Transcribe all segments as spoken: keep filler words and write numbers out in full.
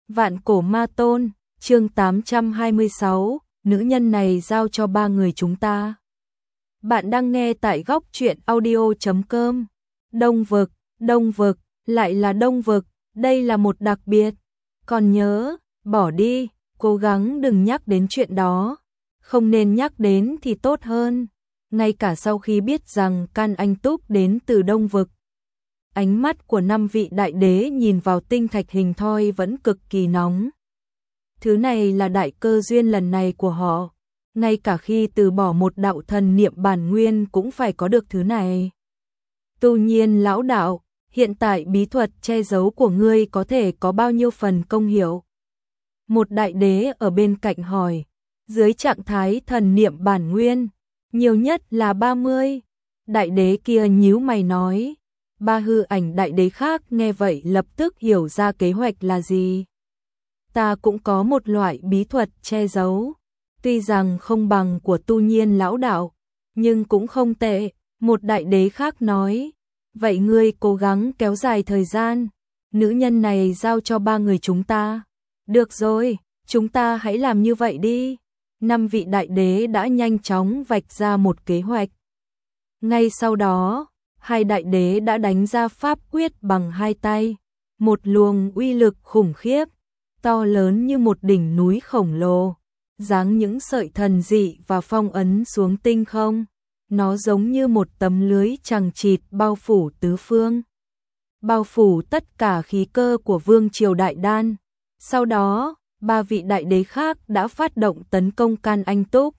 Vạn cổ ma tôn, chương tám trăm hai mươi sáu, nữ nhân này giao cho ba người chúng ta. Bạn đang nghe tại góc truyện audio chấm com. Đông vực, đông vực, lại là đông vực, đây là một đặc biệt. Còn nhớ, bỏ đi, cố gắng đừng nhắc đến chuyện đó. Không nên nhắc đến thì tốt hơn. Ngay cả sau khi biết rằng Can Anh Túc đến từ đông vực, ánh mắt của năm vị đại đế nhìn vào tinh thạch hình thoi vẫn cực kỳ nóng. Thứ này là đại cơ duyên lần này của họ. Ngay cả khi từ bỏ một đạo thần niệm bản nguyên cũng phải có được thứ này. Tu Nhiên lão đạo, hiện tại bí thuật che giấu của ngươi có thể có bao nhiêu phần công hiệu? Một đại đế ở bên cạnh hỏi. Dưới trạng thái thần niệm bản nguyên, nhiều nhất là ba mươi. Đại đế kia nhíu mày nói. Ba hư ảnh đại đế khác nghe vậy lập tức hiểu ra kế hoạch là gì. Ta cũng có một loại bí thuật che giấu. Tuy rằng không bằng của Tu Nhiên lão đạo, nhưng cũng không tệ. Một đại đế khác nói. Vậy ngươi cố gắng kéo dài thời gian. Nữ nhân này giao cho ba người chúng ta. Được rồi, chúng ta hãy làm như vậy đi. Năm vị đại đế đã nhanh chóng vạch ra một kế hoạch. Ngay sau đó, hai đại đế đã đánh ra pháp quyết bằng hai tay. Một luồng uy lực khủng khiếp, to lớn như một đỉnh núi khổng lồ, giáng những sợi thần dị và phong ấn xuống tinh không. Nó giống như một tấm lưới chằng chịt bao phủ tứ phương, bao phủ tất cả khí cơ của Vương Triều Đại Đan. Sau đó, ba vị đại đế khác đã phát động tấn công Can Anh Túc.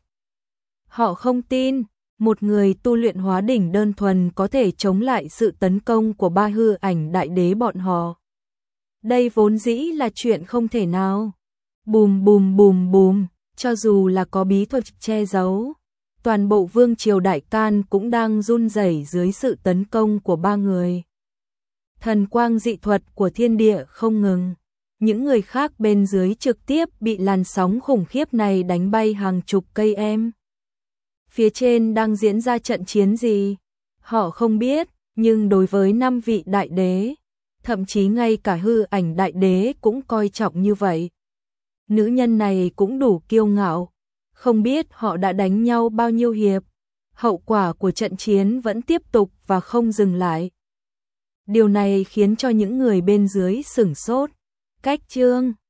Họ không tin, một người tu luyện hóa đỉnh đơn thuần có thể chống lại sự tấn công của ba hư ảnh đại đế bọn họ. Đây vốn dĩ là chuyện không thể nào. Bùm bùm bùm bùm, cho dù là có bí thuật che giấu, toàn bộ Vương Triều Đại Can cũng đang run rẩy dưới sự tấn công của ba người. Thần quang dị thuật của thiên địa không ngừng. Những người khác bên dưới trực tiếp bị làn sóng khủng khiếp này đánh bay hàng chục cây em. Phía trên đang diễn ra trận chiến gì? Họ không biết, nhưng đối với năm vị đại đế, thậm chí ngay cả hư ảnh đại đế cũng coi trọng như vậy. Nữ nhân này cũng đủ kiêu ngạo, không biết họ đã đánh nhau bao nhiêu hiệp. Hậu quả của trận chiến vẫn tiếp tục và không dừng lại. Điều này khiến cho những người bên dưới sửng sốt. Cách chương